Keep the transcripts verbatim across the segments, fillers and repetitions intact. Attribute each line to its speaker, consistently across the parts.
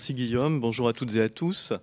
Speaker 1: Merci Guillaume, bonjour à toutes et à tous.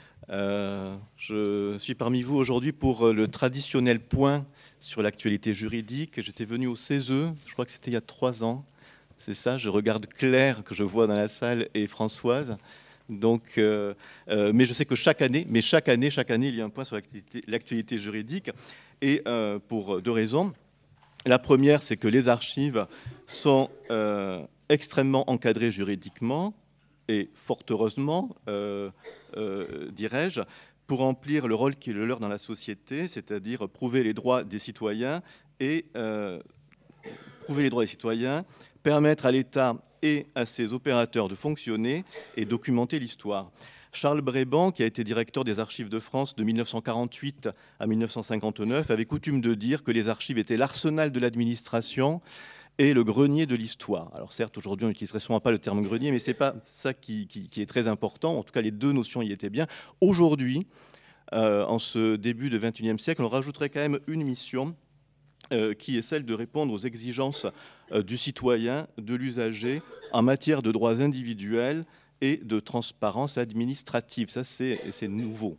Speaker 1: Euh, je suis parmi vous aujourd'hui pour le traditionnel point sur l'actualité juridique. J'étais venu au C E S E, je crois que c'était il y a trois ans. C'est ça, je regarde Claire que je vois dans la salle et Françoise. Donc, euh, euh, mais je sais que chaque année, mais chaque année, chaque année, il y a un point sur l'actualité, l'actualité juridique, et euh, pour deux raisons. La première, c'est que les archives sont euh, extrêmement encadrées juridiquement, et fort heureusement, euh, euh, dirais-je, pour remplir le rôle qui est le leur dans la société, c'est-à-dire prouver les droits des citoyens et euh, prouver les droits des citoyens, permettre à l'État et à ses opérateurs de fonctionner et documenter l'histoire. Charles Bréban, qui a été directeur des Archives de France de mille neuf cent quarante-huit à mille neuf cent cinquante-neuf, avait coutume de dire que les archives étaient l'arsenal de l'administration et le grenier de l'histoire. Alors certes, aujourd'hui, on n'utiliserait sûrement pas le terme grenier, mais ce n'est pas ça qui, qui, qui est très important. En tout cas, les deux notions y étaient bien. Aujourd'hui, euh, en ce début du vingt et unième siècle, on rajouterait quand même une mission euh, qui est celle de répondre aux exigences euh, du citoyen, de l'usager, en matière de droits individuels et de transparence administrative. Ça, c'est, c'est nouveau.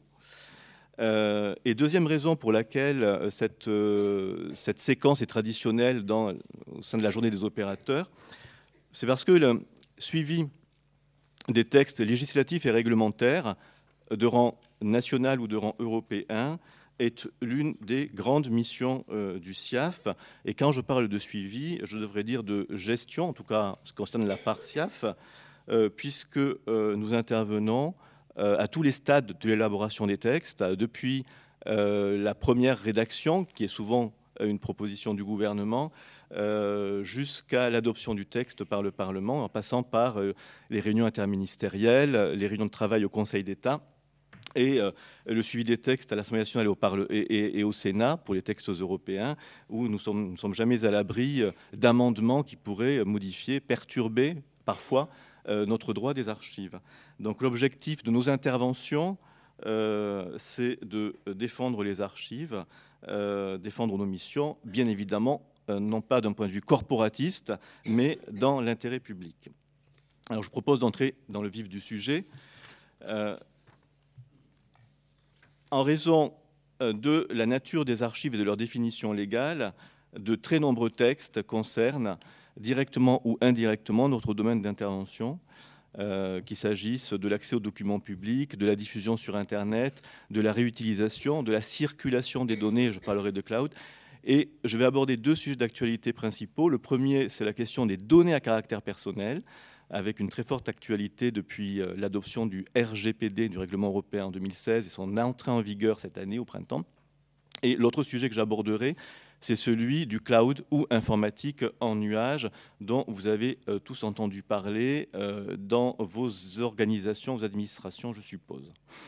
Speaker 1: Euh, et deuxième raison pour laquelle cette, euh, cette séquence est traditionnelle dans, au sein de la journée des opérateurs, c'est parce que le suivi des textes législatifs et réglementaires de rang national ou de rang européen est l'une des grandes missions euh, du C I A F. Et quand je parle de suivi, je devrais dire de gestion, en tout cas ce qui concerne la part C I A F, euh, puisque euh, nous intervenons à tous les stades de l'élaboration des textes, depuis euh, la première rédaction, qui est souvent une proposition du gouvernement, euh, jusqu'à l'adoption du texte par le Parlement, en passant par euh, les réunions interministérielles, les réunions de travail au Conseil d'État, et euh, le suivi des textes à l'Assemblée nationale et au, Parle- et, et, et au Sénat, pour les textes européens, où nous ne sommes, sommes jamais à l'abri d'amendements qui pourraient modifier, perturber, parfois, Euh, notre droit des archives. Donc l'objectif de nos interventions, euh, c'est de défendre les archives, euh, défendre nos missions, bien évidemment, euh, non pas d'un point de vue corporatiste, mais dans l'intérêt public. Alors je propose d'entrer dans le vif du sujet. Euh, en raison de la nature des archives et de leur définition légale, de très nombreux textes concernent directement ou indirectement notre domaine d'intervention, euh, qu'il s'agisse de l'accès aux documents publics, de la diffusion sur Internet, de la réutilisation, de la circulation des données, je parlerai de cloud. Et je vais aborder deux sujets d'actualité principaux. Le premier, c'est la question des données à caractère personnel, avec une très forte actualité depuis l'adoption du R G P D, du règlement européen en deux mille seize, et son entrée en vigueur cette année, au printemps. Et l'autre sujet que j'aborderai, c'est celui du cloud ou informatique en nuage, dont vous avez euh, tous entendu parler euh, dans vos organisations, vos administrations, je suppose.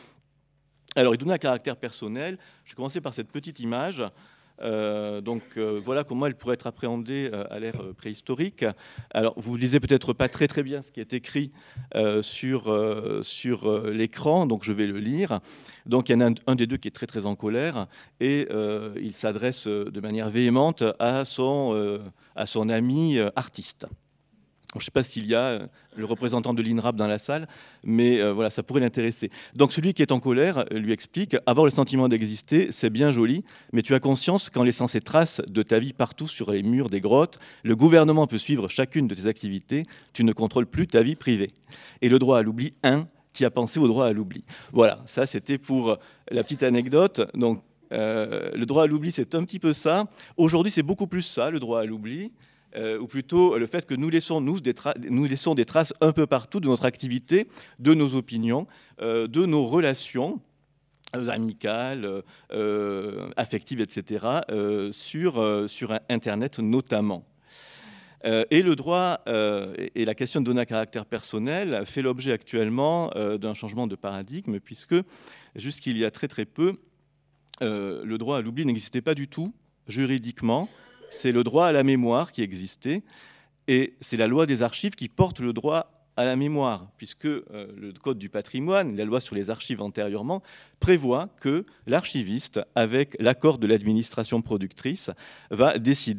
Speaker 1: Alors, les données à caractère personnel, je vais commencer par cette petite image. Euh, donc euh, voilà comment elle pourrait être appréhendée euh, à l'ère euh, préhistorique. Alors vous lisez peut-être pas très très bien ce qui est écrit euh, sur, euh, sur euh, l'écran, donc je vais le lire. Donc il y en a un, un des deux qui est très très en colère et euh, il s'adresse de manière véhémente à son, euh, à son ami euh, artiste. Je ne sais pas s'il y a le représentant de l'INRAP dans la salle, mais euh, voilà, ça pourrait l'intéresser. Donc celui qui est en colère lui explique « Avoir le sentiment d'exister, c'est bien joli, mais tu as conscience qu'en laissant ces traces de ta vie partout sur les murs des grottes, le gouvernement peut suivre chacune de tes activités, tu ne contrôles plus ta vie privée. Et le droit à l'oubli, un, tu as pensé au droit à l'oubli. » Voilà, ça c'était pour la petite anecdote. Donc euh, le droit à l'oubli, c'est un petit peu ça. Aujourd'hui, c'est beaucoup plus ça, le droit à l'oubli. Euh, ou plutôt le fait que nous laissons, nous, des, tra- nous laissons des traces un peu partout de notre activité, de nos opinions, euh, de nos relations euh, amicales, euh, affectives, et cetera, euh, sur, euh, sur Internet notamment. Euh, et le droit euh, et la question de données à caractère personnel fait l'objet actuellement euh, d'un changement de paradigme, puisque jusqu'il y a très très peu, euh, le droit à l'oubli n'existait pas du tout juridiquement. C'est le droit à la mémoire qui existait, et c'est la loi des archives qui porte le droit à la mémoire, puisque euh, le Code du patrimoine, la loi sur les archives antérieurement, prévoit que l'archiviste, avec l'accord de l'administration productrice, va décider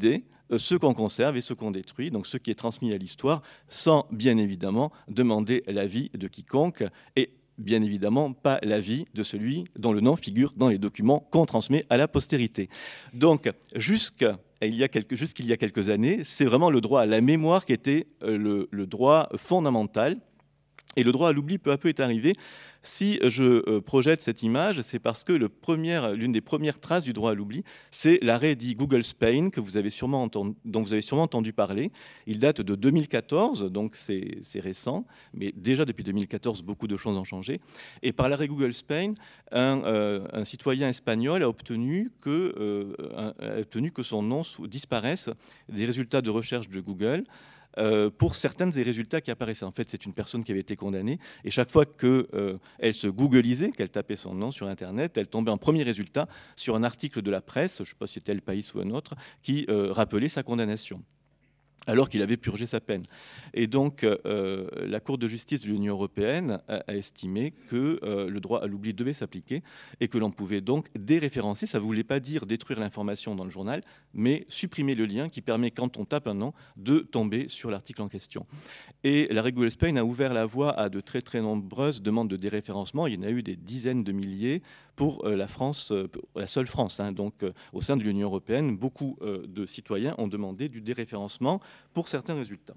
Speaker 1: euh, ce qu'on conserve et ce qu'on détruit, donc ce qui est transmis à l'histoire, sans bien évidemment demander l'avis de quiconque et bien évidemment pas l'avis de celui dont le nom figure dans les documents qu'on transmet à la postérité. Donc jusqu'à il y a quelques, jusqu'il y a quelques années, c'est vraiment le droit à la mémoire qui était le, le droit fondamental. Et le droit à l'oubli peu à peu est arrivé. Si je projette cette image, c'est parce que le premier, l'une des premières traces du droit à l'oubli, c'est l'arrêt dit Google Spain, que vous avez sûrement entendu, dont vous avez sûrement entendu parler. Il date de deux mille quatorze, donc c'est, c'est récent, mais déjà depuis deux mille quatorze, beaucoup de choses ont changé. Et par l'arrêt Google Spain, un, euh, un citoyen espagnol a obtenu, que, euh, a obtenu que son nom disparaisse des résultats de recherche de Google, Euh, pour certains des résultats qui apparaissaient. En fait, c'est une personne qui avait été condamnée, et chaque fois qu'elle euh, se googlisait, qu'elle tapait son nom sur Internet, elle tombait en premier résultat sur un article de la presse, je ne sais pas si c'était Le País ou un autre, qui euh, rappelait sa condamnation, alors qu'il avait purgé sa peine. Et donc, euh, la Cour de justice de l'Union européenne a, a estimé que euh, le droit à l'oubli devait s'appliquer et que l'on pouvait donc déréférencer. Ça ne voulait pas dire détruire l'information dans le journal, mais supprimer le lien qui permet, quand on tape un nom, de tomber sur l'article en question. Et la Google Spain a ouvert la voie à de très très nombreuses demandes de déréférencement. Il y en a eu des dizaines de milliers pour euh, la France, euh, la seule France. Hein. Donc, euh, au sein de l'Union européenne, beaucoup euh, de citoyens ont demandé du déréférencement pour certains résultats.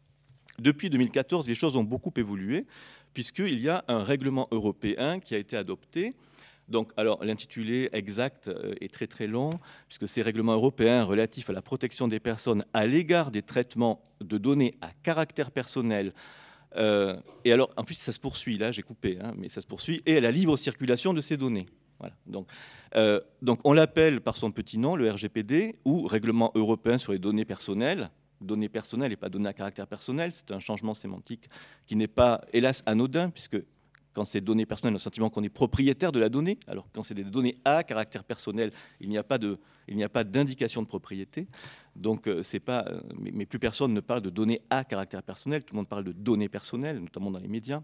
Speaker 1: Depuis deux mille quatorze, les choses ont beaucoup évolué, puisqu'il y a un règlement européen qui a été adopté. Donc, alors, l'intitulé exact est très très long, puisque ces règlements européens relatifs à la protection des personnes à l'égard des traitements de données à caractère personnel, euh, et alors, en plus, ça se poursuit, là j'ai coupé, hein, mais ça se poursuit, et à la libre circulation de ces données. Voilà. Donc, euh, donc, on l'appelle par son petit nom, le R G P D, ou Règlement européen sur les données personnelles. Données personnelles et pas données à caractère personnel, c'est un changement sémantique qui n'est pas, hélas, anodin, puisque quand c'est données personnelles, on a le sentiment qu'on est propriétaire de la donnée, alors que quand c'est des données à caractère personnel, il n'y a pas de, il n'y a pas d'indication de propriété. Donc, euh, c'est pas, euh, mais, mais plus personne ne parle de données à caractère personnel, tout le monde parle de données personnelles, notamment dans les médias.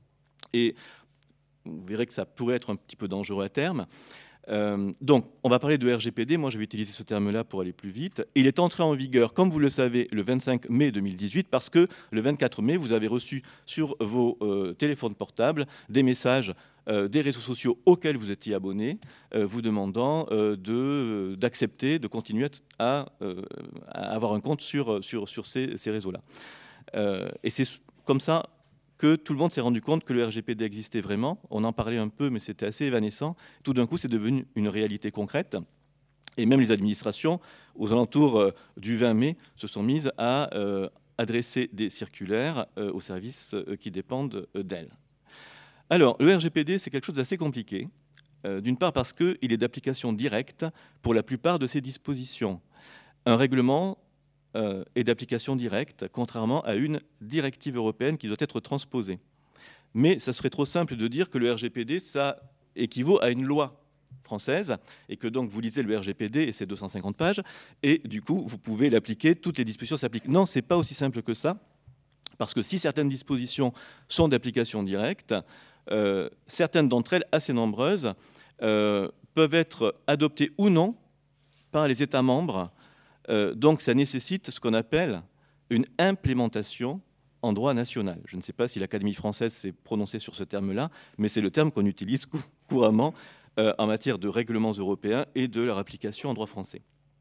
Speaker 1: Et vous verrez que ça pourrait être un petit peu dangereux à terme. Euh, donc, on va parler de R G P D. Moi, je vais utiliser ce terme-là pour aller plus vite. Il est entré en vigueur, comme vous le savez, le vingt-cinq mai deux mille dix-huit, parce que le vingt-quatre mai, vous avez reçu sur vos euh, téléphones portables des messages euh, des réseaux sociaux auxquels vous étiez abonné, euh, vous demandant euh, de, d'accepter, de continuer à, euh, à avoir un compte sur, sur, sur ces, ces réseaux-là. Euh, et c'est comme ça que tout le monde s'est rendu compte que le R G P D existait vraiment. On en parlait un peu, mais c'était assez évanescent. Tout d'un coup, c'est devenu une réalité concrète. Et même les administrations, aux alentours euh, du vingt mai, se sont mises à euh, adresser des circulaires euh, aux services euh, qui dépendent euh, d'elles. Alors, le R G P D, c'est quelque chose d'assez compliqué. Euh, d'une part parce qu'il est d'application directe pour la plupart de ses dispositions. Un règlement Euh, et d'application directe, contrairement à une directive européenne qui doit être transposée. Mais ça serait trop simple de dire que le R G P D, ça équivaut à une loi française, et que donc vous lisez le R G P D et c'est deux cent cinquante pages, et du coup, vous pouvez l'appliquer, toutes les dispositions s'appliquent. Non, ce n'est pas aussi simple que ça, parce que si certaines dispositions sont d'application directe, euh, certaines d'entre elles, assez nombreuses, euh, peuvent être adoptées ou non par les États membres. Euh, donc, ça nécessite ce qu'on appelle une implémentation en droit national. Je ne sais pas si l'Académie française s'est prononcée sur ce terme-là, mais c'est le terme qu'on utilise cou- couramment euh, en matière de règlements européens et de leur application en droit français.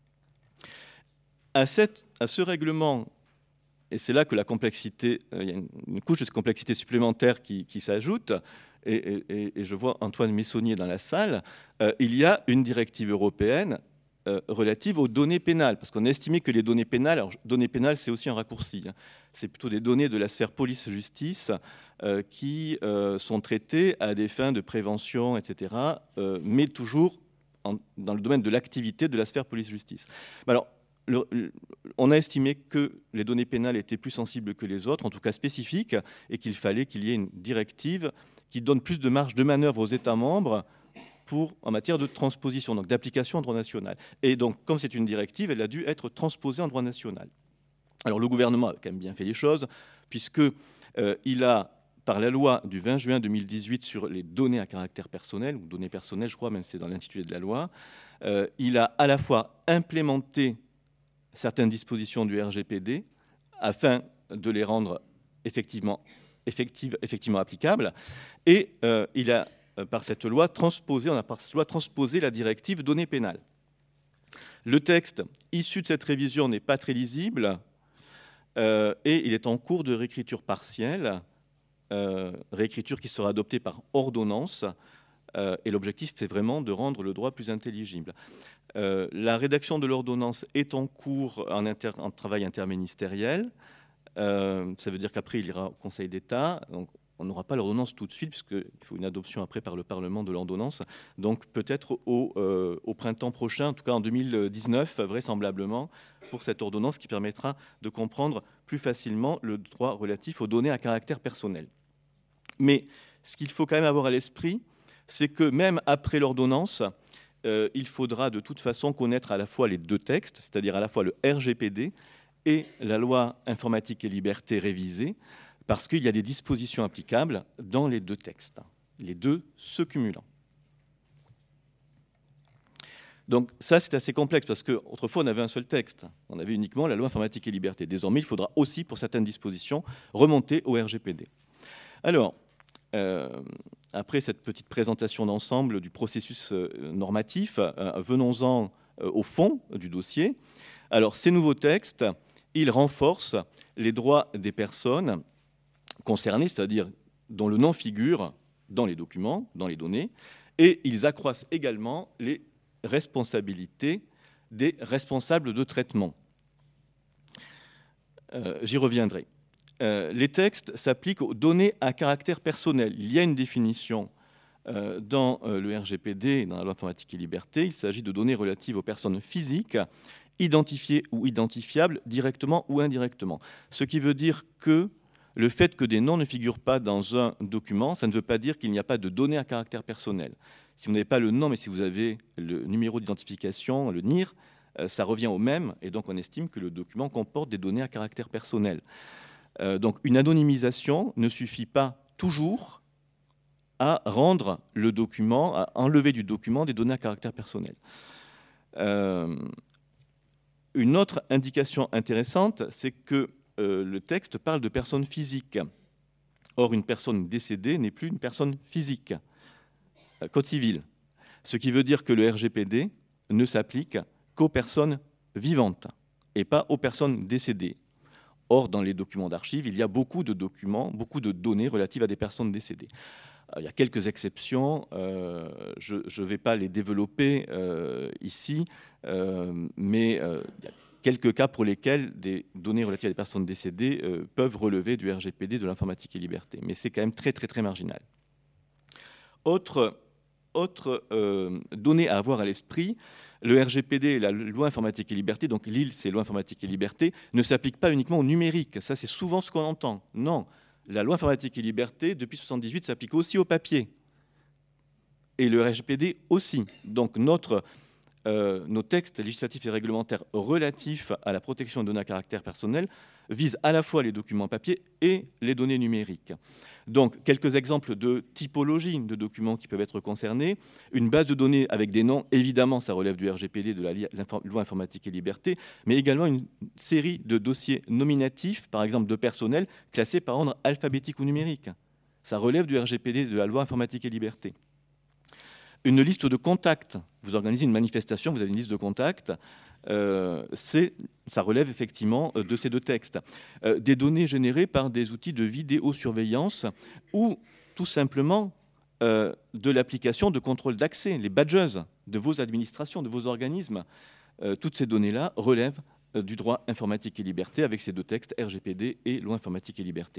Speaker 1: À, cette, à ce règlement, et c'est là que la complexité, euh, il y a une, une couche de complexité supplémentaire qui, qui s'ajoute, et, et, et je vois Antoine Messonnier dans la salle, euh, il y a une directive européenne Euh, relative aux données pénales, parce qu'on a estimé que les données pénales, alors données pénales c'est aussi un raccourci, hein, c'est plutôt des données de la sphère police-justice euh, qui euh, sont traitées à des fins de prévention, et cetera, euh, mais toujours en, dans le domaine de l'activité de la sphère police-justice. Alors, le, le, on a estimé que les données pénales étaient plus sensibles que les autres, en tout cas spécifiques, et qu'il fallait qu'il y ait une directive qui donne plus de marge de manœuvre aux États membres pour, en matière de transposition, donc d'application en droit national. Et donc, comme c'est une directive, elle a dû être transposée en droit national. Alors, le gouvernement a quand même bien fait les choses, puisqu'il euh, a, par la loi du vingt juin deux mille dix-huit sur les données à caractère personnel, ou données personnelles, je crois, même si c'est dans l'intitulé de la loi, euh, il a à la fois implémenté certaines dispositions du R G P D afin de les rendre effectivement, effectives, effectivement applicables. Et euh, il a, par cette loi, transposé, on a par cette loi transposé la directive données pénales. Le texte issu de cette révision n'est pas très lisible euh, et il est en cours de réécriture partielle, euh, réécriture qui sera adoptée par ordonnance. Euh, et l'objectif, c'est vraiment de rendre le droit plus intelligible. Euh, la rédaction de l'ordonnance est en cours en, inter, en travail interministériel. Euh, ça veut dire qu'après, il ira au Conseil d'État. Donc, on n'aura pas l'ordonnance tout de suite, puisqu'il faut une adoption après par le Parlement de l'ordonnance. Donc, peut-être au, euh, au printemps prochain, en tout cas en deux mille dix-neuf, vraisemblablement, pour cette ordonnance qui permettra de comprendre plus facilement le droit relatif aux données à caractère personnel. Mais ce qu'il faut quand même avoir à l'esprit, c'est que même après l'ordonnance, euh, il faudra de toute façon connaître à la fois les deux textes, c'est-à-dire à la fois le R G P D et la loi informatique et liberté révisée, parce qu'il y a des dispositions applicables dans les deux textes, les deux se cumulant. Donc ça, c'est assez complexe, parce qu'autrefois, on avait un seul texte. On avait uniquement la loi informatique et liberté. Désormais, il faudra aussi, pour certaines dispositions, remonter au R G P D. Alors, euh, après cette petite présentation d'ensemble du processus euh, normatif, euh, venons-en euh, au fond du dossier. Alors, ces nouveaux textes, ils renforcent les droits des personnes concernées, c'est-à-dire dont le nom figure dans les documents, dans les données, et ils accroissent également les responsabilités des responsables de traitement. Euh, j'y reviendrai. Euh, les textes s'appliquent aux données à caractère personnel. Il y a une définition euh, dans euh, le R G P D et dans la loi informatique et liberté. Il s'agit de données relatives aux personnes physiques, identifiées ou identifiables directement ou indirectement. Ce qui veut dire que le fait que des noms ne figurent pas dans un document, ça ne veut pas dire qu'il n'y a pas de données à caractère personnel. Si vous n'avez pas le nom, mais si vous avez le numéro d'identification, le N I R, euh, ça revient au même, et donc on estime que le document comporte des données à caractère personnel. Euh, donc une anonymisation ne suffit pas toujours à rendre le document, à enlever du document des données à caractère personnel. Euh, une autre indication intéressante, c'est que euh, le texte parle de personnes physiques. Or, une personne décédée n'est plus une personne physique. Euh, Code civil. Ce qui veut dire que le R G P D ne s'applique qu'aux personnes vivantes et pas aux personnes décédées. Or, dans les documents d'archives, il y a beaucoup de documents, beaucoup de données relatives à des personnes décédées. Il y a quelques exceptions, euh, je ne vais pas les développer euh, ici, euh, mais euh, il y a quelques cas pour lesquels des données relatives à des personnes décédées euh, peuvent relever du R G P D, de l'informatique et liberté, mais c'est quand même très très très marginal. Autre, autre euh, donnée à avoir à l'esprit, le R G P D et la loi informatique et liberté, donc l'I L, c'est loi informatique et liberté, ne s'appliquent pas uniquement au numérique. Ça, c'est souvent ce qu'on entend. Non, la loi informatique et liberté, depuis mille neuf cent soixante-dix-huit, s'applique aussi au papier. Et le R G P D aussi. Donc notre, euh, nos textes législatifs et réglementaires relatifs à la protection des données à caractère personnel visent à la fois les documents papier et les données numériques. Donc, quelques exemples de typologie de documents qui peuvent être concernés. Une base de données avec des noms, évidemment, ça relève du R G P D, de la loi informatique et liberté, mais également une série de dossiers nominatifs, par exemple de personnel, classés par ordre alphabétique ou numérique. Ça relève du R G P D, de la loi informatique et liberté. Une liste de contacts. Vous organisez une manifestation, vous avez une liste de contacts. Euh, ça relève effectivement de ces deux textes. Euh, des données générées par des outils de vidéosurveillance ou tout simplement euh, de l'application de contrôle d'accès, les badges de vos administrations, de vos organismes. Euh, toutes ces données-là relèvent euh, du droit informatique et liberté avec ces deux textes, R G P D et loi informatique et liberté.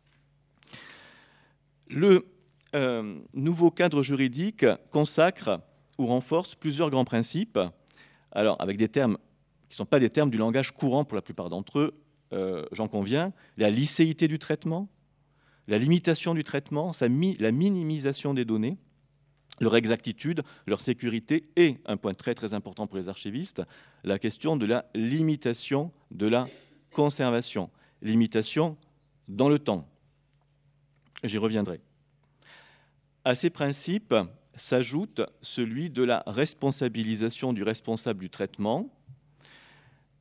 Speaker 1: Le euh, nouveau cadre juridique consacre ou renforce plusieurs grands principes. Alors, avec des termes qui ne sont pas des termes du langage courant pour la plupart d'entre eux, euh, j'en conviens, la licéité du traitement, la limitation du traitement, sa mi la minimisation des données, leur exactitude, leur sécurité et, un point très très important pour les archivistes, la question de la limitation de la conservation, limitation dans le temps. J'y reviendrai. À ces principes s'ajoute celui de la responsabilisation du responsable du traitement.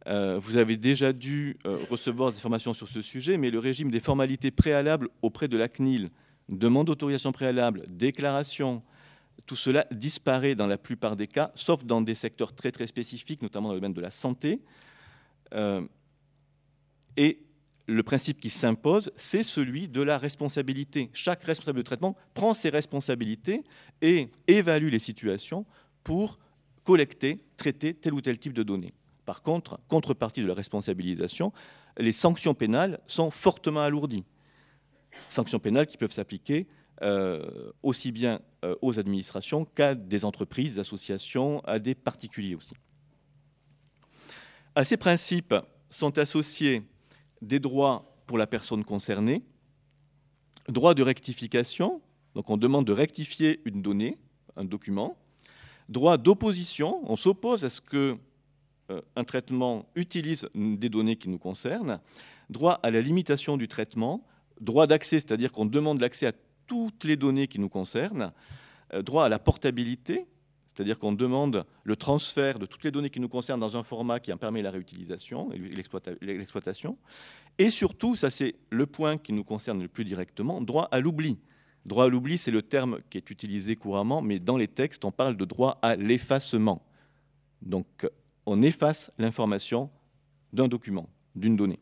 Speaker 1: Euh, vous avez déjà dû euh, recevoir des informations sur ce sujet, mais le régime des formalités préalables auprès de la C N I L, demande d'autorisation préalable, déclaration, tout cela disparaît dans la plupart des cas, sauf dans des secteurs très très spécifiques, notamment dans le domaine de la santé. Euh, et le principe qui s'impose, c'est celui de la responsabilité. Chaque responsable de traitement prend ses responsabilités et évalue les situations pour collecter, traiter tel ou tel type de données. Par contre, contrepartie de la responsabilisation, les sanctions pénales sont fortement alourdies. Sanctions pénales qui peuvent s'appliquer euh, aussi bien euh, aux administrations qu'à des entreprises, des associations, à des particuliers aussi. À ces principes sont associés des droits pour la personne concernée, droit de rectification, donc on demande de rectifier une donnée, un document, droit d'opposition, on s'oppose à ce que euh, un traitement utilise des données qui nous concernent, droit à la limitation du traitement, droit d'accès, c'est-à-dire qu'on demande l'accès à toutes les données qui nous concernent, euh, droit à la portabilité, c'est-à-dire qu'on demande le transfert de toutes les données qui nous concernent dans un format qui en permet la réutilisation et l'exploitation, et surtout, ça c'est le point qui nous concerne le plus directement, droit à l'oubli. Droit à l'oubli, c'est le terme qui est utilisé couramment, mais dans les textes, on parle de droit à l'effacement. Donc, on efface l'information d'un document, d'une donnée.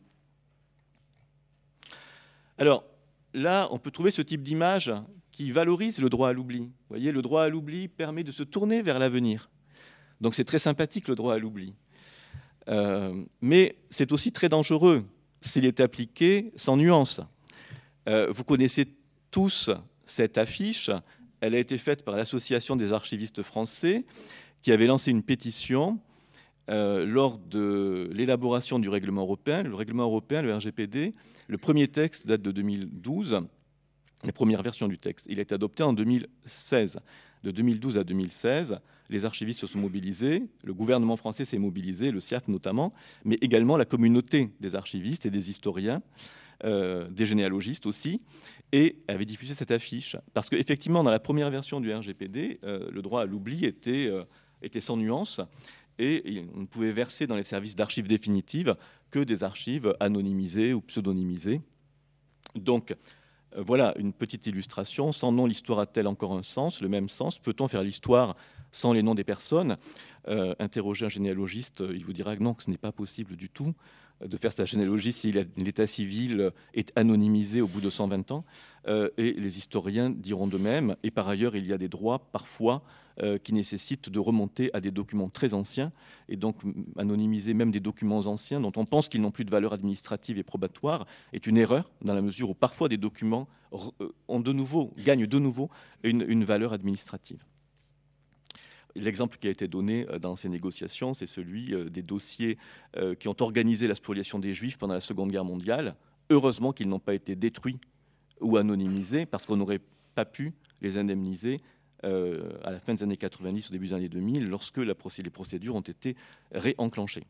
Speaker 1: Alors, là, on peut trouver ce type d'image qui valorise le droit à l'oubli. Vous voyez, le droit à l'oubli permet de se tourner vers l'avenir. Donc, c'est très sympathique, le droit à l'oubli. Euh, mais c'est aussi très dangereux s'il est appliqué sans nuance. Euh, vous connaissez tous cette affiche. Elle a été faite par l'Association des archivistes français qui avait lancé une pétition euh, lors de l'élaboration du règlement européen. Le règlement européen, le R G P D, le premier texte date de deux mille douze, la première version du texte. Il a été adopté en deux mille seize. De deux mille douze à deux mille seize, les archivistes se sont mobilisés, le gouvernement français s'est mobilisé, le C I A F notamment, mais également la communauté des archivistes et des historiens, euh, des généalogistes aussi, et avait diffusé cette affiche. Parce qu'effectivement, dans la première version du R G P D, euh, le droit à l'oubli était, euh, était sans nuance, et on ne pouvait verser dans les services d'archives définitives que des archives anonymisées ou pseudonymisées. Donc, euh, voilà une petite illustration. Sans nom, l'histoire a-t-elle encore un sens, le même sens? Peut-on faire l'histoire sans les noms des personnes? euh, Interroger un généalogiste, il vous dira que non, que ce n'est pas possible du tout de faire sa généalogie si l'état civil est anonymisé au bout de cent vingt ans. Euh, et les historiens diront de même. Et par ailleurs, il y a des droits parfois euh, qui nécessitent de remonter à des documents très anciens. Et donc, anonymiser même des documents anciens dont on pense qu'ils n'ont plus de valeur administrative et probatoire est une erreur, dans la mesure où parfois des documents ont de nouveau, gagnent de nouveau une, une valeur administrative. L'exemple qui a été donné dans ces négociations, c'est celui des dossiers qui ont organisé la spoliation des Juifs pendant la Seconde Guerre mondiale. Heureusement qu'ils n'ont pas été détruits ou anonymisés, parce qu'on n'aurait pas pu les indemniser à la fin des années quatre-vingt-dix, au début des années deux mille, lorsque la procédure, les procédures ont été réenclenchées.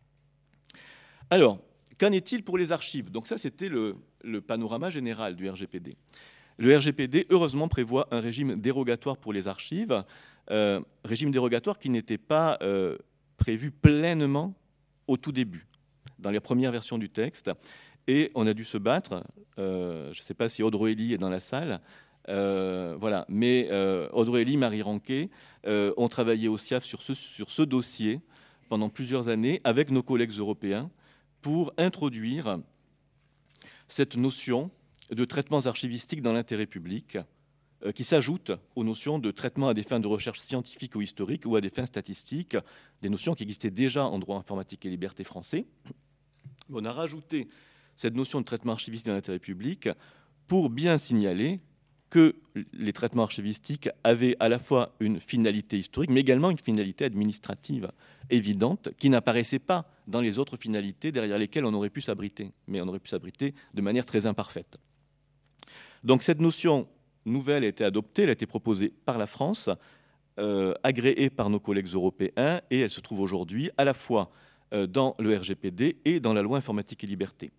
Speaker 1: Alors, qu'en est-il pour les archives? Donc ça, c'était le, le panorama général du R G P D. Le R G P D, heureusement, prévoit un régime dérogatoire pour les archives, euh, régime dérogatoire qui n'était pas euh, prévu pleinement au tout début, dans les premières versions du texte. Et on a dû se battre. Euh, je ne sais pas si Audrey Elie est dans la salle. Euh, voilà. Mais euh, Audrey Elie, Marie Ranquet euh, ont travaillé au C I A F sur ce, sur ce dossier pendant plusieurs années avec nos collègues européens pour introduire cette notion de traitements archivistiques dans l'intérêt public, euh, qui s'ajoutent aux notions de traitement à des fins de recherche scientifique ou historique ou à des fins statistiques, des notions qui existaient déjà en droit informatique et liberté français. On a rajouté cette notion de traitement archivistique dans l'intérêt public pour bien signaler que les traitements archivistiques avaient à la fois une finalité historique, mais également une finalité administrative évidente qui n'apparaissait pas dans les autres finalités derrière lesquelles on aurait pu s'abriter, mais on aurait pu s'abriter de manière très imparfaite. Donc cette notion nouvelle a été adoptée, elle a été proposée par la France, euh, agréée par nos collègues européens, et elle se trouve aujourd'hui à la fois euh, dans le R G P D et dans la loi informatique et liberté.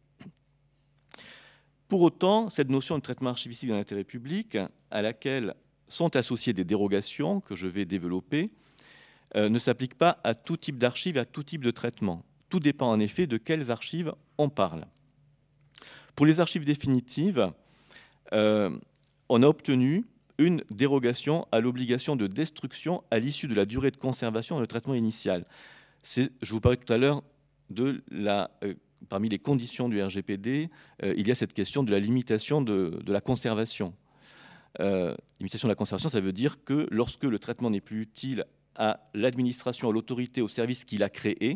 Speaker 1: Pour autant, cette notion de traitement archivistique dans l'intérêt public, à laquelle sont associées des dérogations que je vais développer, euh, ne s'applique pas à tout type d'archives, à tout type de traitement. Tout dépend en effet de quelles archives on parle. Pour les archives définitives, euh, on a obtenu une dérogation à l'obligation de destruction à l'issue de la durée de conservation et de traitement initial. C'est, je vous parlais tout à l'heure de la, euh, parmi les conditions du R G P D, euh, il y a cette question de la limitation de, de la conservation. Euh, limitation de la conservation, ça veut dire que lorsque le traitement n'est plus utile à l'administration, à l'autorité, au service qu'il a créé,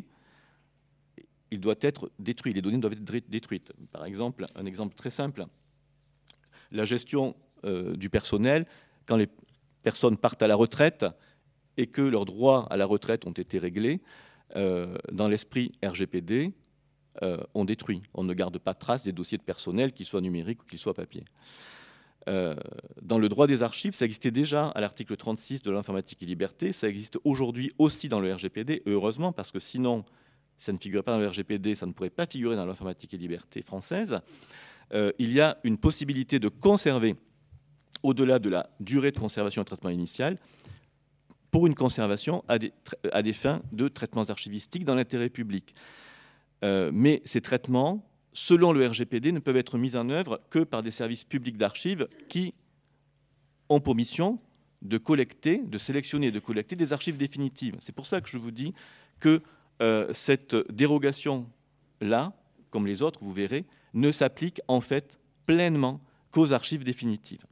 Speaker 1: il doit être détruit, les données doivent être détruites. Par exemple, un exemple très simple, la gestion euh, du personnel, quand les personnes partent à la retraite et que leurs droits à la retraite ont été réglés, euh, dans l'esprit R G P D, euh, on détruit. On ne garde pas trace des dossiers de personnel, qu'ils soient numériques ou qu'ils soient papier. Euh, dans le droit des archives, ça existait déjà à l'article trente-six de l'informatique et liberté, ça existe aujourd'hui aussi dans le R G P D, heureusement, parce que sinon, ça ne figurait pas dans le R G P D, ça ne pourrait pas figurer dans l'informatique et liberté française. Euh, il y a une possibilité de conserver, au-delà de la durée de conservation et traitement initial, pour une conservation à des, à des fins de traitements archivistiques dans l'intérêt public. Euh, mais ces traitements, selon le R G P D, ne peuvent être mis en œuvre que par des services publics d'archives qui ont pour mission de collecter, de sélectionner et de collecter des archives définitives. C'est pour ça que je vous dis que euh, cette dérogation-là, comme les autres, vous verrez, ne s'applique en fait pleinement qu'aux archives définitives.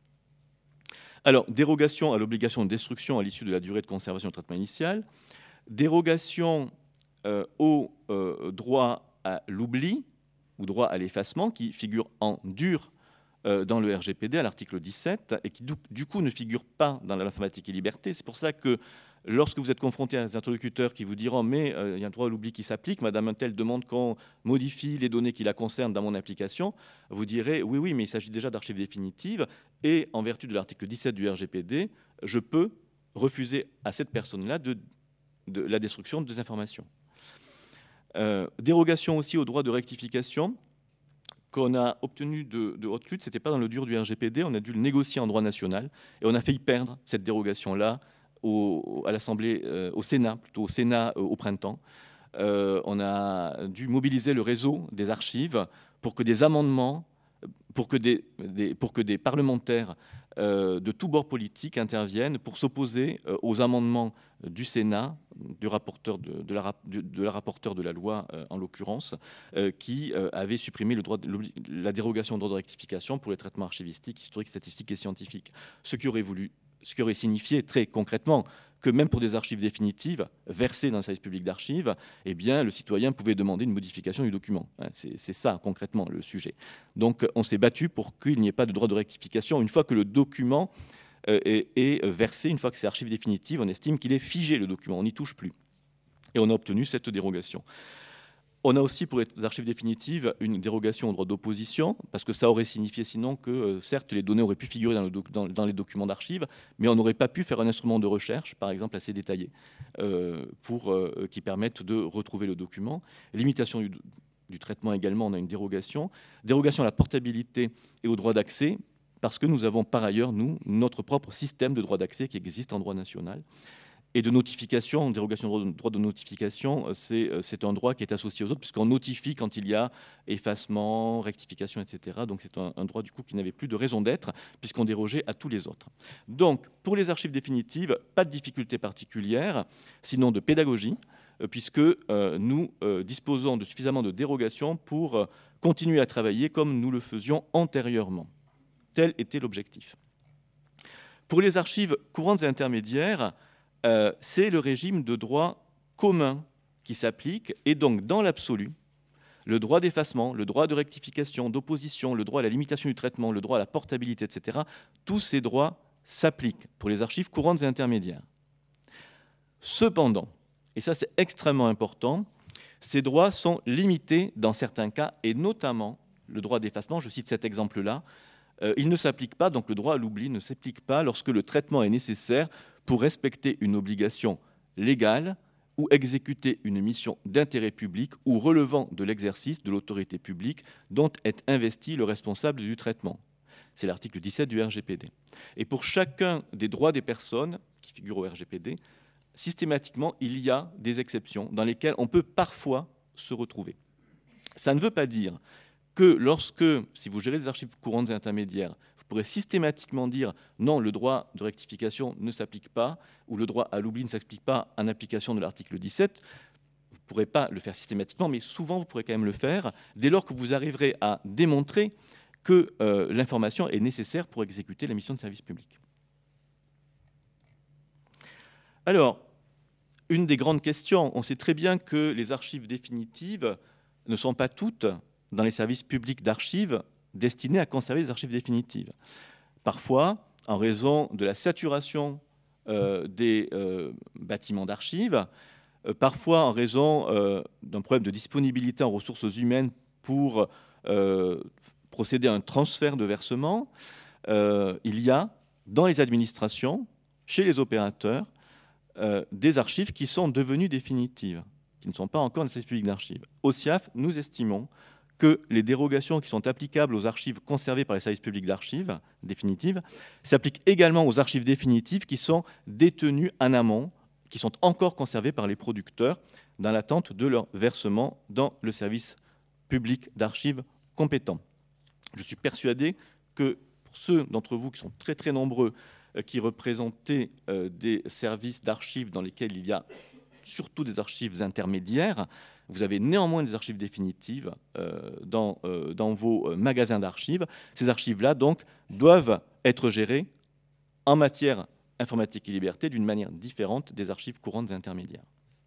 Speaker 1: Alors, dérogation à l'obligation de destruction à l'issue de la durée de conservation et de traitement initial, dérogation euh, au euh, droit à l'oubli, ou droit à l'effacement, qui figure en dur euh, dans le R G P D à l'article dix-sept et qui du, du coup ne figure pas dans l'informatique et liberté. C'est pour ça que lorsque vous êtes confronté à des interlocuteurs qui vous diront « mais euh, il y a un droit à l'oubli qui s'applique, Madame Untel demande qu'on modifie les données qui la concernent dans mon application », vous direz « oui, oui, mais il s'agit déjà d'archives définitives et en vertu de l'article dix-sept du R G P D, je peux refuser à cette personne-là de, de la destruction de des informations ». Euh, dérogation aussi au droit de rectification qu'on a obtenu de, de haute lutte, ce n'était pas dans le dur du R G P D, on a dû le négocier en droit national et on a failli perdre cette dérogation-là au, à l'Assemblée, euh, au Sénat, plutôt au Sénat euh, au printemps. Euh, on a dû mobiliser le réseau des archives pour que des amendements, pour que des, des, pour que des parlementaires euh, de tous bords politiques interviennent pour s'opposer euh, aux amendements du Sénat, du rapporteur de, de, la, de, de la rapporteure de la loi, euh, en l'occurrence, euh, qui euh, avait supprimé le droit de, la dérogation au droit de rectification pour les traitements archivistiques, historiques, statistiques et scientifiques. Ce qui aurait, voulu, ce qui aurait signifié très concrètement que même pour des archives définitives versées dans le service public d'archives, eh bien, le citoyen pouvait demander une modification du document. C'est, c'est ça concrètement le sujet. Donc on s'est battu pour qu'il n'y ait pas de droit de rectification une fois que le document est, est versé, une fois que c'est archive définitive, on estime qu'il est figé le document, on n'y touche plus. Et on a obtenu cette dérogation. On a aussi pour les archives définitives une dérogation au droit d'opposition, parce que ça aurait signifié sinon que, euh, certes, les données auraient pu figurer dans, le doc, dans, dans les documents d'archives, mais on n'aurait pas pu faire un instrument de recherche, par exemple assez détaillé, euh, pour, euh, qui permette de retrouver le document. Limitation du, du traitement également, on a une dérogation. Dérogation à la portabilité et au droit d'accès, parce que nous avons par ailleurs, nous, notre propre système de droit d'accès qui existe en droit national. Et de notification, dérogation de droit de notification, c'est, c'est un droit qui est associé aux autres, puisqu'on notifie quand il y a effacement, rectification, et cetera. Donc c'est un, un droit du coup qui n'avait plus de raison d'être, puisqu'on dérogeait à tous les autres. Donc pour les archives définitives, pas de difficulté particulière, sinon de pédagogie, puisque euh, nous euh, disposons de suffisamment de dérogations pour euh, continuer à travailler comme nous le faisions antérieurement. Tel était l'objectif. Pour les archives courantes et intermédiaires, Euh, c'est le régime de droit commun qui s'applique, et donc dans l'absolu, le droit d'effacement, le droit de rectification, d'opposition, le droit à la limitation du traitement, le droit à la portabilité, et cetera, tous ces droits s'appliquent pour les archives courantes et intermédiaires. Cependant, et ça c'est extrêmement important, ces droits sont limités dans certains cas, et notamment le droit d'effacement, je cite cet exemple-là, euh, il ne s'applique pas, donc le droit à l'oubli ne s'applique pas lorsque le traitement est nécessaire pour respecter une obligation légale ou exécuter une mission d'intérêt public ou relevant de l'exercice de l'autorité publique dont est investi le responsable du traitement. C'est l'article dix-sept du R G P D. Et pour chacun des droits des personnes qui figurent au R G P D, systématiquement, il y a des exceptions dans lesquelles on peut parfois se retrouver. Ça ne veut pas dire que lorsque, si vous gérez des archives courantes et intermédiaires, vous pourrez systématiquement dire non, le droit de rectification ne s'applique pas, ou le droit à l'oubli ne s'applique pas en application de l'article dix-sept. Vous ne pourrez pas le faire systématiquement, mais souvent vous pourrez quand même le faire, dès lors que vous arriverez à démontrer que euh, l'information est nécessaire pour exécuter la mission de service public. Alors, une des grandes questions, on sait très bien que les archives définitives ne sont pas toutes dans les services publics d'archives destinés à conserver les archives définitives. Parfois, en raison de la saturation euh, des euh, bâtiments d'archives, euh, parfois en raison euh, d'un problème de disponibilité en ressources humaines pour euh, procéder à un transfert de versement, euh, il y a dans les administrations, chez les opérateurs, euh, des archives qui sont devenues définitives, qui ne sont pas encore dans les services publics d'archives. Au C I A F, nous estimons que les dérogations qui sont applicables aux archives conservées par les services publics d'archives définitives s'appliquent également aux archives définitives qui sont détenues en amont, qui sont encore conservées par les producteurs dans l'attente de leur versement dans le service public d'archives compétent. Je suis persuadé que pour ceux d'entre vous qui sont très très nombreux, euh, qui représentaient euh, des services d'archives dans lesquels il y a surtout des archives intermédiaires, vous avez néanmoins des archives définitives euh, dans, euh, dans vos magasins d'archives. Ces archives-là, donc, doivent être gérées en matière informatique et liberté d'une manière différente des archives courantes et intermédiaires.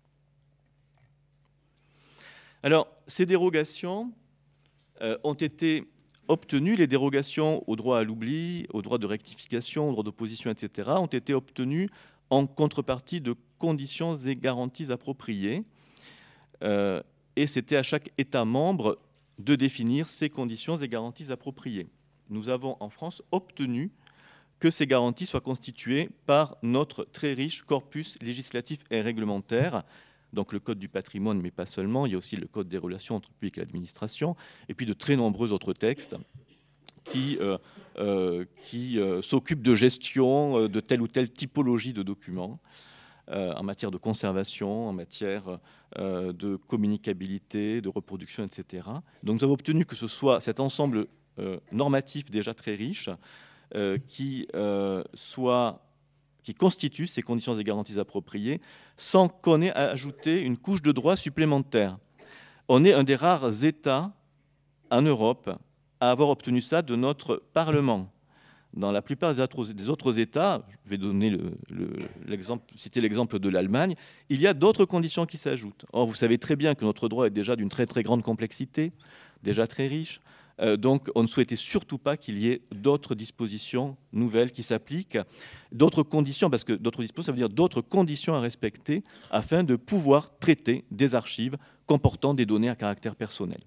Speaker 1: Alors, ces dérogations euh, ont été obtenues, les dérogations au droit à l'oubli, au droit de rectification, au droit d'opposition, et cetera, ont été obtenues en contrepartie de conditions et garanties appropriées. Euh, et c'était à chaque État membre de définir ces conditions et garanties appropriées. Nous avons en France obtenu que ces garanties soient constituées par notre très riche corpus législatif et réglementaire, donc le Code du patrimoine, mais pas seulement, il y a aussi le Code des relations entre le public et l'administration, et puis de très nombreux autres textes qui, euh, euh, qui euh, s'occupent de gestion euh, de telle ou telle typologie de documents, euh, en matière de conservation, en matière euh, de communicabilité, de reproduction, et cetera. Donc nous avons obtenu que ce soit cet ensemble euh, normatif déjà très riche euh, qui, euh, soit, qui constitue ces conditions et garanties appropriées sans qu'on ait à ajouter une couche de droit supplémentaire. On est un des rares États en Europe à avoir obtenu ça de notre Parlement. Dans la plupart des autres, des autres États, je vais donner le, le, l'exemple, citer l'exemple de l'Allemagne, il y a d'autres conditions qui s'ajoutent. Or, vous savez très bien que notre droit est déjà d'une très très grande complexité, déjà très riche. Euh, donc, on ne souhaitait surtout pas qu'il y ait d'autres dispositions nouvelles qui s'appliquent, d'autres conditions, parce que d'autres dispositions, ça veut dire d'autres conditions à respecter afin de pouvoir traiter des archives comportant des données à caractère personnel.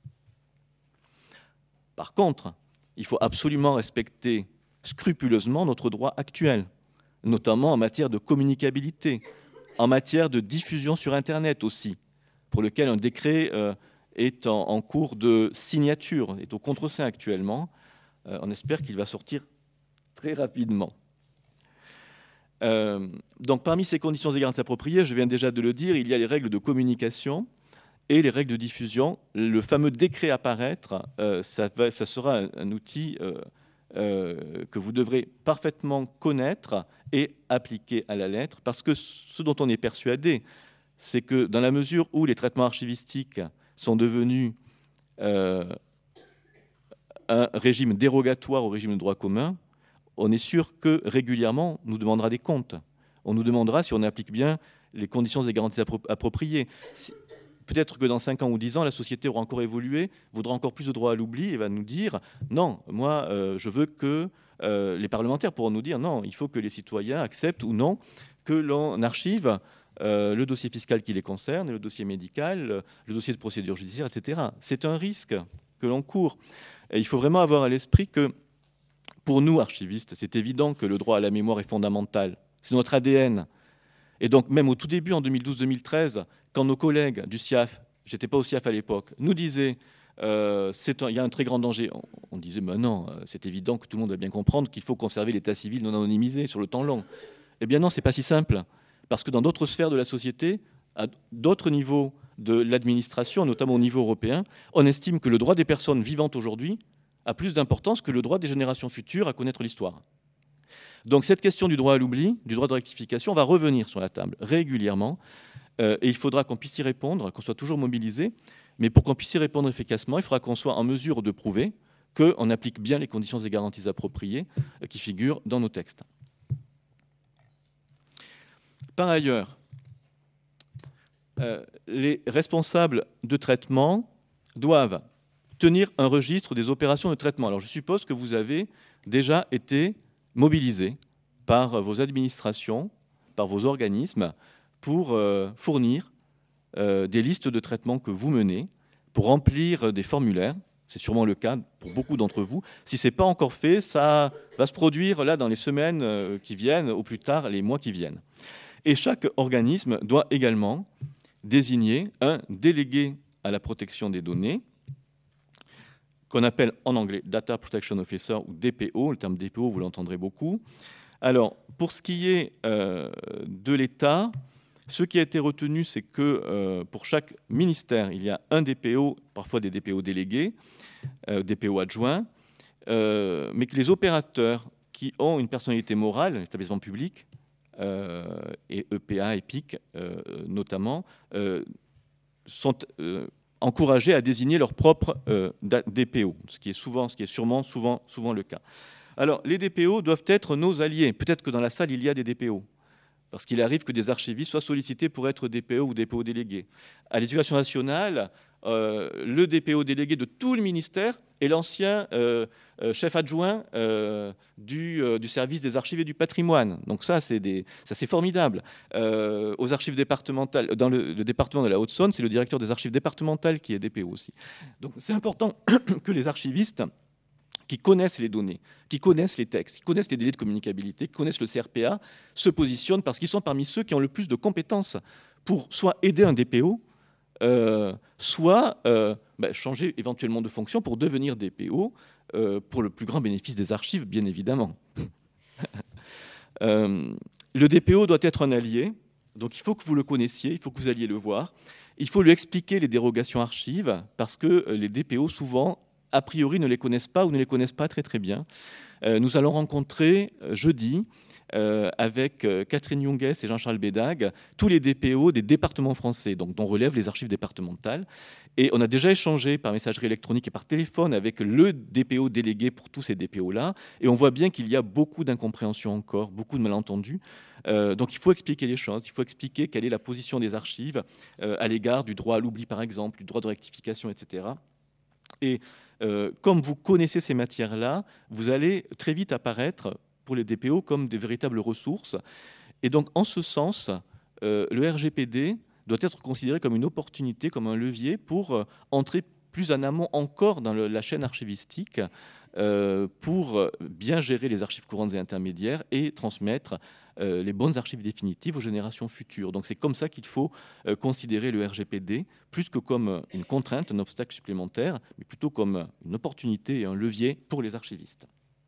Speaker 1: Par contre, il faut absolument respecter scrupuleusement notre droit actuel, notamment en matière de communicabilité, en matière de diffusion sur Internet aussi, pour lequel un décret euh, est en, en cours de signature, est au contre-seing actuellement. Euh, on espère qu'il va sortir très rapidement. Euh, donc, parmi ces conditions et garanties appropriées, je viens déjà de le dire, il y a les règles de communication et les règles de diffusion. Le fameux décret à paraître, euh, ça, va, ça sera un, un outil euh, euh, que vous devrez parfaitement connaître et appliquer à la lettre, parce que ce dont on est persuadé, c'est que dans la mesure où les traitements archivistiques sont devenus euh, un régime dérogatoire au régime de droit commun, on est sûr que régulièrement, on nous demandera des comptes. On nous demandera si on applique bien les conditions et garanties appropriées. Si, peut-être que dans cinq ans ou dix ans, la société aura encore évolué, voudra encore plus de droit à l'oubli et va nous dire « Non, moi, euh, je veux que… Euh, » les parlementaires pourront nous dire « Non, il faut que les citoyens acceptent ou non que l'on archive euh, le dossier fiscal qui les concerne, le dossier médical, le dossier de procédure judiciaire, et cetera » C'est un risque que l'on court. Et il faut vraiment avoir à l'esprit que, pour nous, archivistes, c'est évident que le droit à la mémoire est fondamental. C'est notre A D N. Et donc, même au tout début, en deux mille douze deux mille treize, quand nos collègues du C I A F, j'étais pas au C I A F à l'époque, nous disaient euh, il y a un très grand danger, on, on disait mais non, c'est évident que tout le monde va bien comprendre qu'il faut conserver l'état civil non anonymisé sur le temps long. Eh bien non, c'est pas si simple, parce que dans d'autres sphères de la société, à d'autres niveaux de l'administration, notamment au niveau européen, on estime que le droit des personnes vivantes aujourd'hui a plus d'importance que le droit des générations futures à connaître l'histoire. Donc cette question du droit à l'oubli, du droit de rectification, va revenir sur la table régulièrement, euh, et il faudra qu'on puisse y répondre, qu'on soit toujours mobilisé, mais pour qu'on puisse y répondre efficacement, il faudra qu'on soit en mesure de prouver qu'on applique bien les conditions et garanties appropriées euh, qui figurent dans nos textes. Par ailleurs, euh, les responsables de traitement doivent tenir un registre des opérations de traitement. Alors je suppose que vous avez déjà été mobilisés par vos administrations, par vos organismes, pour euh, fournir euh, des listes de traitements que vous menez, pour remplir des formulaires. C'est sûrement le cas pour beaucoup d'entre vous. Si ce n'est pas encore fait, ça va se produire là dans les semaines euh, qui viennent, au plus tard les mois qui viennent. Et chaque organisme doit également désigner un délégué à la protection des données, qu'on appelle en anglais Data Protection Officer ou D P O. Le terme D P O, vous l'entendrez beaucoup. Alors, pour ce qui est euh, de l'État, ce qui a été retenu, c'est que euh, pour chaque ministère, il y a un D P O, parfois des D P O délégués, euh, D P O adjoints, euh, mais que les opérateurs qui ont une personnalité morale, l'établissement public, euh, et E P A, EPIC euh, notamment, euh, sont euh, encouragés à désigner leur propre euh, D P O, ce qui est souvent, ce qui est sûrement souvent, souvent le cas. Alors, les D P O doivent être nos alliés. Peut-être que dans la salle, il y a des D P O, parce qu'il arrive que des archivistes soient sollicités pour être D P O ou D P O délégués. À l'Éducation nationale, euh, le D P O délégué de tout le ministère est l'ancien euh, euh, chef adjoint euh, du, euh, du service des archives et du patrimoine. Donc ça, c'est des, ça, c'est formidable. Euh, aux archives départementales, dans le, le département de la Haute-Saône, c'est le directeur des archives départementales qui est D P O aussi. Donc c'est important que les archivistes qui connaissent les données, qui connaissent les textes, qui connaissent les délais de communicabilité, qui connaissent le C R P A, se positionnent parce qu'ils sont parmi ceux qui ont le plus de compétences pour soit aider un D P O, euh, soit euh, bah, changer éventuellement de fonction pour devenir D P O, euh, pour le plus grand bénéfice des archives, bien évidemment. euh, le D P O doit être un allié, donc il faut que vous le connaissiez, il faut que vous alliez le voir. Il faut lui expliquer les dérogations archives, parce que les D P O, souvent, a priori, ne les connaissent pas ou ne les connaissent pas très très bien. Euh, nous allons rencontrer euh, jeudi, euh, avec euh, Catherine Younguès et Jean-Charles Bédag, tous les D P O des départements français, donc, dont relèvent les archives départementales. Et on a déjà échangé par messagerie électronique et par téléphone avec le D P O délégué pour tous ces D P O-là. Et on voit bien qu'il y a beaucoup d'incompréhension encore, beaucoup de malentendus. Euh, donc il faut expliquer les choses, il faut expliquer quelle est la position des archives euh, à l'égard du droit à l'oubli, par exemple, du droit de rectification, et cetera. Et euh, comme vous connaissez ces matières-là, vous allez très vite apparaître pour les D P O comme des véritables ressources. Et donc, en ce sens, euh, le R G P D doit être considéré comme une opportunité, comme un levier pour euh, entrer plus en amont encore dans le, la chaîne archivistique, euh, pour bien gérer les archives courantes et intermédiaires et transmettre euh, les bonnes archives définitives aux générations futures. Donc c'est comme ça qu'il faut euh, considérer le R G P D, plus que comme une contrainte, un obstacle supplémentaire, mais plutôt comme une opportunité et un levier pour les archivistes.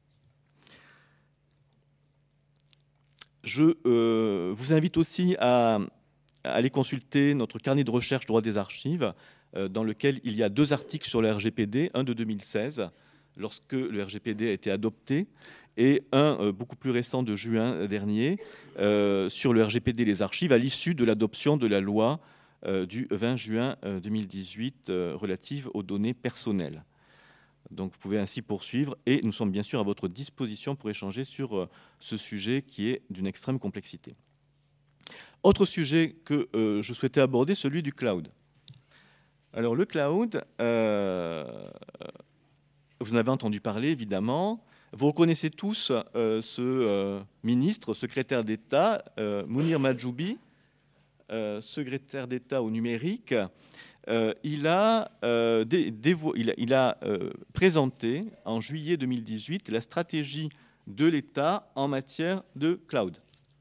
Speaker 1: Je euh, vous invite aussi à, à aller consulter notre carnet de recherche droit des archives, euh, dans lequel il y a deux articles sur le R G P D, un de deux mille seize, lorsque le R G P D a été adopté, et un euh, beaucoup plus récent de juin dernier, euh, sur le R G P D les archives, à l'issue de l'adoption de la loi euh, du vingt juin deux mille dix-huit euh, relative aux données personnelles. Donc vous pouvez ainsi poursuivre, et nous sommes bien sûr à votre disposition pour échanger sur euh, ce sujet qui est d'une extrême complexité. Autre sujet que euh, je souhaitais aborder, celui du cloud. Alors le cloud, euh, vous en avez entendu parler évidemment. Vous reconnaissez tous euh, ce euh, ministre, secrétaire d'État, euh, Mounir Mahjoubi, euh, secrétaire d'État au numérique. Euh, il a, euh, dévo- il a, il a euh, présenté en juillet deux mille dix-huit la stratégie de l'État en matière de cloud.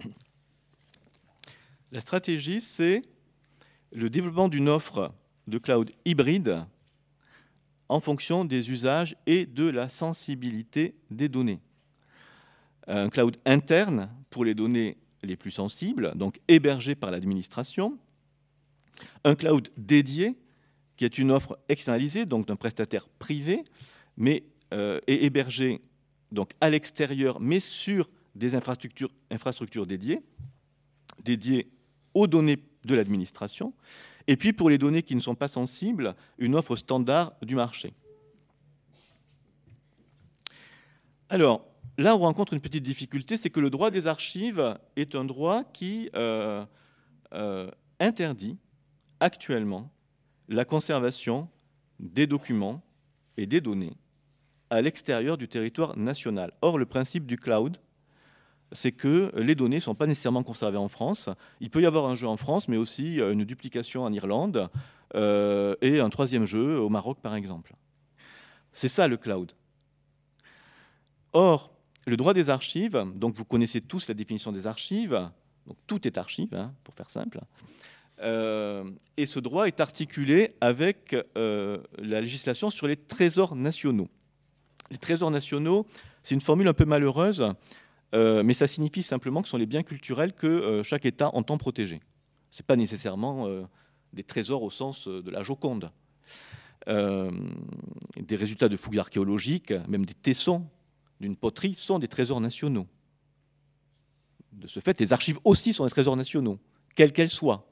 Speaker 1: La stratégie, c'est le développement d'une offre de cloud hybride en fonction des usages et de la sensibilité des données. Un cloud interne pour les données les plus sensibles, donc hébergé par l'administration, Un cloud dédié, qui est une offre externalisée, donc d'un prestataire privé, mais euh, est hébergé donc à l'extérieur, mais sur des infrastructures, infrastructures dédiées, dédiées aux données de l'administration, et puis pour les données qui ne sont pas sensibles, une offre standard du marché. Alors, là, on rencontre une petite difficulté, c'est que le droit des archives est un droit qui euh, euh, interdit actuellement la conservation des documents et des données à l'extérieur du territoire national. Or, le principe du cloud, c'est que les données ne sont pas nécessairement conservées en France. Il peut y avoir un jeu en France, mais aussi une duplication en Irlande euh, et un troisième jeu au Maroc, par exemple. C'est ça, le cloud. Or, le droit des archives, donc vous connaissez tous la définition des archives, donc tout est archive, hein, pour faire simple, Euh, et ce droit est articulé avec euh, la législation sur les trésors nationaux. Les trésors nationaux, c'est une formule un peu malheureuse, euh, mais ça signifie simplement que ce sont les biens culturels que euh, chaque État entend protéger. Ce n'est pas nécessairement euh, des trésors au sens de la Joconde. Euh, des résultats de fouilles archéologiques, même des tessons d'une poterie, sont des trésors nationaux. De ce fait, les archives aussi sont des trésors nationaux, quelles qu'elles soient.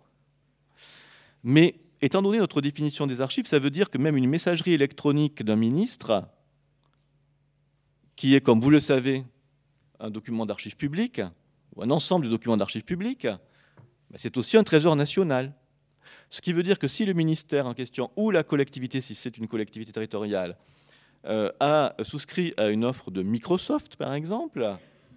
Speaker 1: Mais étant donné notre définition des archives, ça veut dire que même une messagerie électronique d'un ministre, qui est, comme vous le savez, un document d'archives publiques, ou un ensemble de documents d'archives publiques, c'est aussi un trésor national. Ce qui veut dire que si le ministère en question, ou la collectivité, si c'est une collectivité territoriale, euh, a souscrit à une offre de Microsoft, par exemple,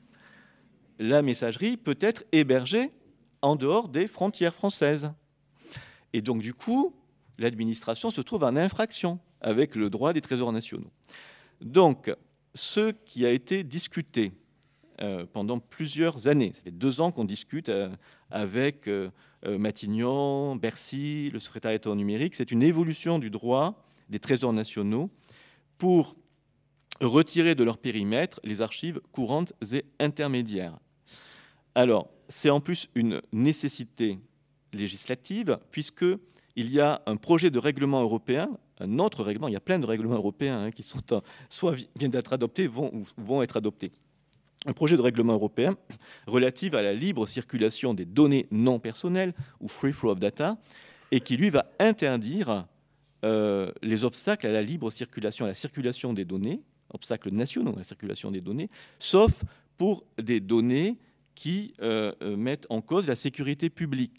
Speaker 1: la messagerie peut être hébergée en dehors des frontières françaises. Et donc, du coup, l'administration se trouve en infraction avec le droit des trésors nationaux. Donc, ce qui a été discuté euh, pendant plusieurs années, ça fait deux ans qu'on discute euh, avec euh, Matignon, Bercy, le secrétariat d'État au numérique, c'est une évolution du droit des trésors nationaux pour retirer de leur périmètre les archives courantes et intermédiaires. Alors, c'est en plus une nécessité législative, puisqu'il y a un projet de règlement européen, un autre règlement, il y a plein de règlements européens hein, qui sont soit viennent d'être adoptés, vont, ou vont être adoptés. Un projet de règlement européen relatif à la libre circulation des données non personnelles, ou free flow of data, et qui, lui, va interdire euh, les obstacles à la libre circulation, à la circulation des données, obstacles nationaux à la circulation des données, sauf pour des données qui euh, mettent en cause la sécurité publique.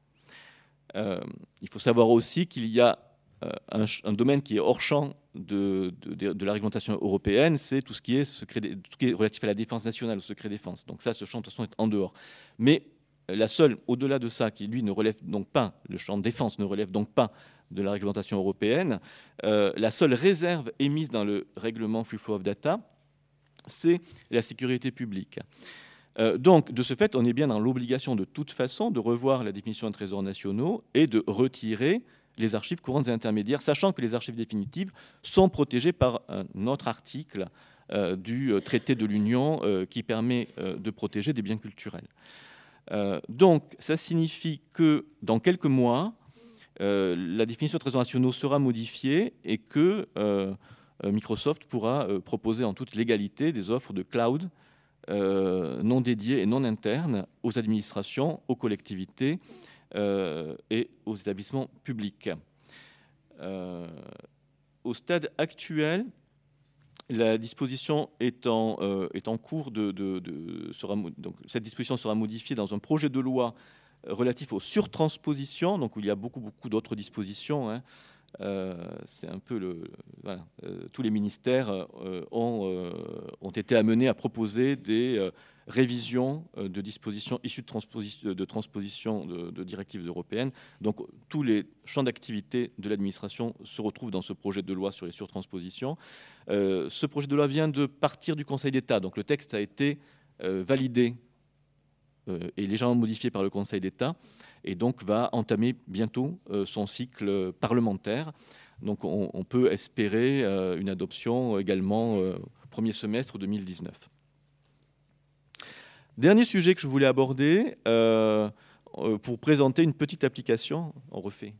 Speaker 1: Euh, il faut savoir aussi qu'il y a euh, un, un domaine qui est hors champ de, de, de la réglementation européenne, c'est tout ce qui est secret, tout ce qui est relatif à la défense nationale, au secret défense. Donc ça, ce champ de toute façon est en dehors. Mais la seule, au-delà de ça, qui lui ne relève donc pas, le champ de défense ne relève donc pas de la réglementation européenne, euh, la seule réserve émise dans le règlement Free Flow of Data, c'est la sécurité publique. Euh, donc, de ce fait, on est bien dans l'obligation de toute façon de revoir la définition des trésors nationaux et de retirer les archives courantes et intermédiaires, sachant que les archives définitives sont protégées par un autre article euh, du traité de l'Union euh, qui permet euh, de protéger des biens culturels. Euh, donc, ça signifie que dans quelques mois, euh, la définition des trésors nationaux sera modifiée et que euh, Microsoft pourra euh, proposer en toute légalité des offres de cloud Euh, non dédiés et non internes aux administrations, aux collectivités euh, et aux établissements publics. Euh, au stade actuel, la disposition est en, euh, est en cours de... de, de sera, donc, cette disposition sera modifiée dans un projet de loi relatif aux surtranspositions, donc où il y a beaucoup, beaucoup d'autres dispositions, hein. Euh, c'est un peu le, voilà, euh, tous les ministères euh, ont, euh, ont été amenés à proposer des euh, révisions euh, de dispositions issues de, transposition, de transposition de, de directives européennes. Donc tous les champs d'activité de l'administration se retrouvent dans ce projet de loi sur les surtranspositions. Euh, ce projet de loi vient de partir du Conseil d'État, donc le texte a été euh, validé euh, et légèrement modifié par le Conseil d'État, et donc va entamer bientôt euh, son cycle parlementaire. Donc on, on peut espérer euh, une adoption également euh, premier semestre deux mille dix-neuf. Dernier sujet que je voulais aborder, euh, euh, pour présenter une petite application. On refait.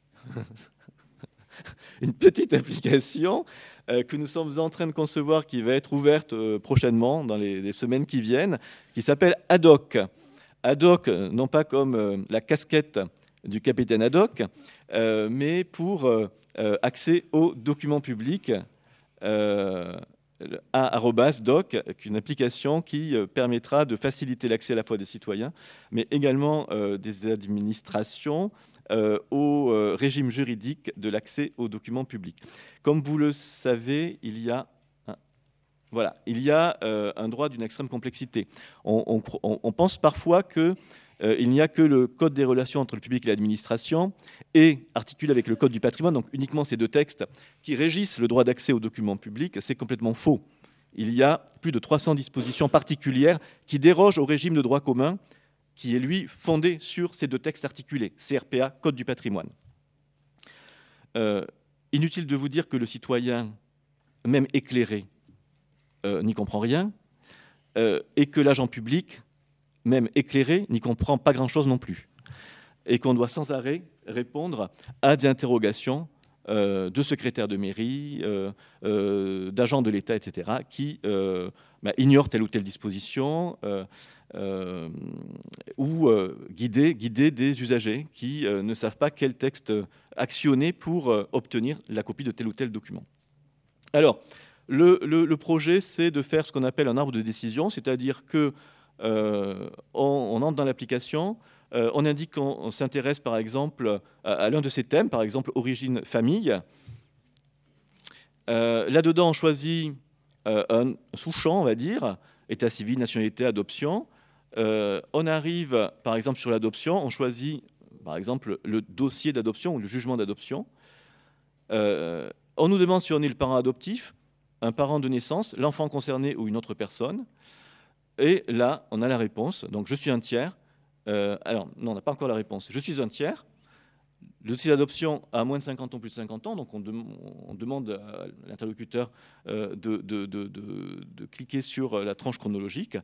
Speaker 1: Une petite application euh, que nous sommes en train de concevoir, qui va être ouverte euh, prochainement, dans les, les semaines qui viennent, qui s'appelle Haddock. Haddock, non pas comme euh, la casquette du capitaine Haddock, euh, mais pour euh, euh, accès aux documents publics, euh, à arobase doc, une application qui euh, permettra de faciliter l'accès à la fois des citoyens, mais également euh, des administrations, Euh, au euh, régime juridique de l'accès aux documents publics. Comme vous le savez, il y a, hein, voilà, il y a euh, un droit d'une extrême complexité. On, on, on pense parfois qu'il euh, n'y a que le Code des relations entre le public et l'administration, et articulé avec le Code du patrimoine, donc uniquement ces deux textes, qui régissent le droit d'accès aux documents publics. C'est complètement faux. Il y a plus de trois cents dispositions particulières qui dérogent au régime de droit commun, qui est, lui, fondé sur ces deux textes articulés, C R P A, Code du patrimoine. Euh, inutile de vous dire que le citoyen, même éclairé, euh, n'y comprend rien, euh, et que l'agent public, même éclairé, n'y comprend pas grand-chose non plus, et qu'on doit sans arrêt répondre à des interrogations euh, de secrétaires de mairie, euh, euh, d'agents de l'État, et cetera, qui euh, bah, ignorent telle ou telle disposition, euh, Euh, ou euh, guider, guider des usagers qui euh, ne savent pas quel texte actionner pour euh, obtenir la copie de tel ou tel document. Alors, le, le, le projet, c'est de faire ce qu'on appelle un arbre de décision, c'est-à-dire que euh, on, on entre dans l'application, euh, on indique qu'on s'intéresse par exemple à, à l'un de ces thèmes, par exemple origine, famille. Euh, Là-dedans, on choisit euh, un sous-champ, on va dire, état civil, nationalité, adoption. Euh, on arrive, par exemple, sur l'adoption, on choisit, par exemple, le dossier d'adoption ou le jugement d'adoption. Euh, on nous demande si on est le parent adoptif, un parent de naissance, l'enfant concerné ou une autre personne. Et là, on a la réponse. Donc, je suis un tiers. Euh, alors, non, on n'a pas encore la réponse. Je suis un tiers. Le dossier d'adoption a moins de cinquante ans, plus de cinquante ans. Donc, on, de, on demande à l'interlocuteur euh, de, de, de, de, de cliquer sur la tranche chronologique.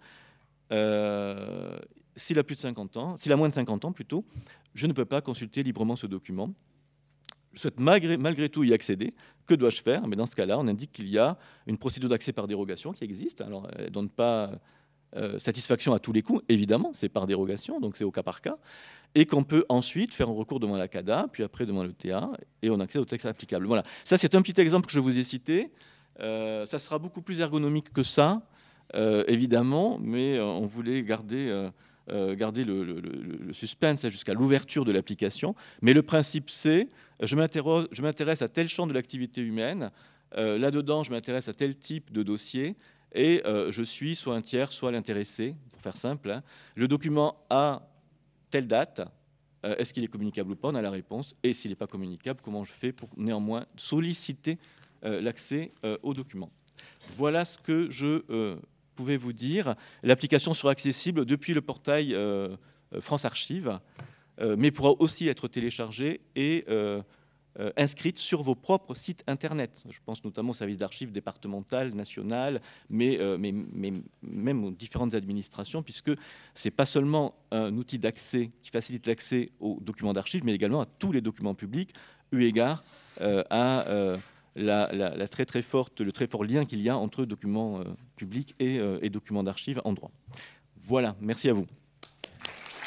Speaker 1: Euh, s'il a plus de cinquante ans, s'il a moins de cinquante ans plutôt, je ne peux pas consulter librement ce document. Je souhaite malgré, malgré tout y accéder. Que dois-je faire? Mais dans ce cas-là, on indique qu'il y a une procédure d'accès par dérogation qui existe. Alors, elle ne donne pas euh, satisfaction à tous les coups, évidemment, c'est par dérogation, donc c'est au cas par cas, et qu'on peut ensuite faire un recours devant la CADA, puis après devant le T A, et on accède au texte applicable. Voilà, ça c'est un petit exemple que je vous ai cité. Euh, ça sera beaucoup plus ergonomique que ça. Euh, évidemment, mais euh, on voulait garder, euh, euh, garder le, le, le suspense jusqu'à l'ouverture de l'application. Mais le principe, c'est je m'intéresse à tel champ de l'activité humaine, euh, là-dedans, je m'intéresse à tel type de dossier, et euh, je suis soit un tiers, soit l'intéressé, pour faire simple. Hein. Le document a telle date, euh, est-ce qu'il est communicable ou pas? On a la réponse. Et s'il n'est pas communicable, comment je fais pour néanmoins solliciter euh, l'accès euh, au document? Voilà ce que je... Euh, pouvez vous dire. L'application sera accessible depuis le portail euh, France Archives, euh, mais pourra aussi être téléchargée et euh, euh, inscrite sur vos propres sites internet. Je pense notamment au service d'archives départemental, national, mais, euh, mais, mais même aux différentes administrations, puisque ce n'est pas seulement un outil d'accès qui facilite l'accès aux documents d'archives, mais également à tous les documents publics, eu égard euh, à... Euh, La, la, la très très forte, le très fort lien qu'il y a entre documents euh, publics et, euh, et documents d'archives en droit. Voilà, merci à vous.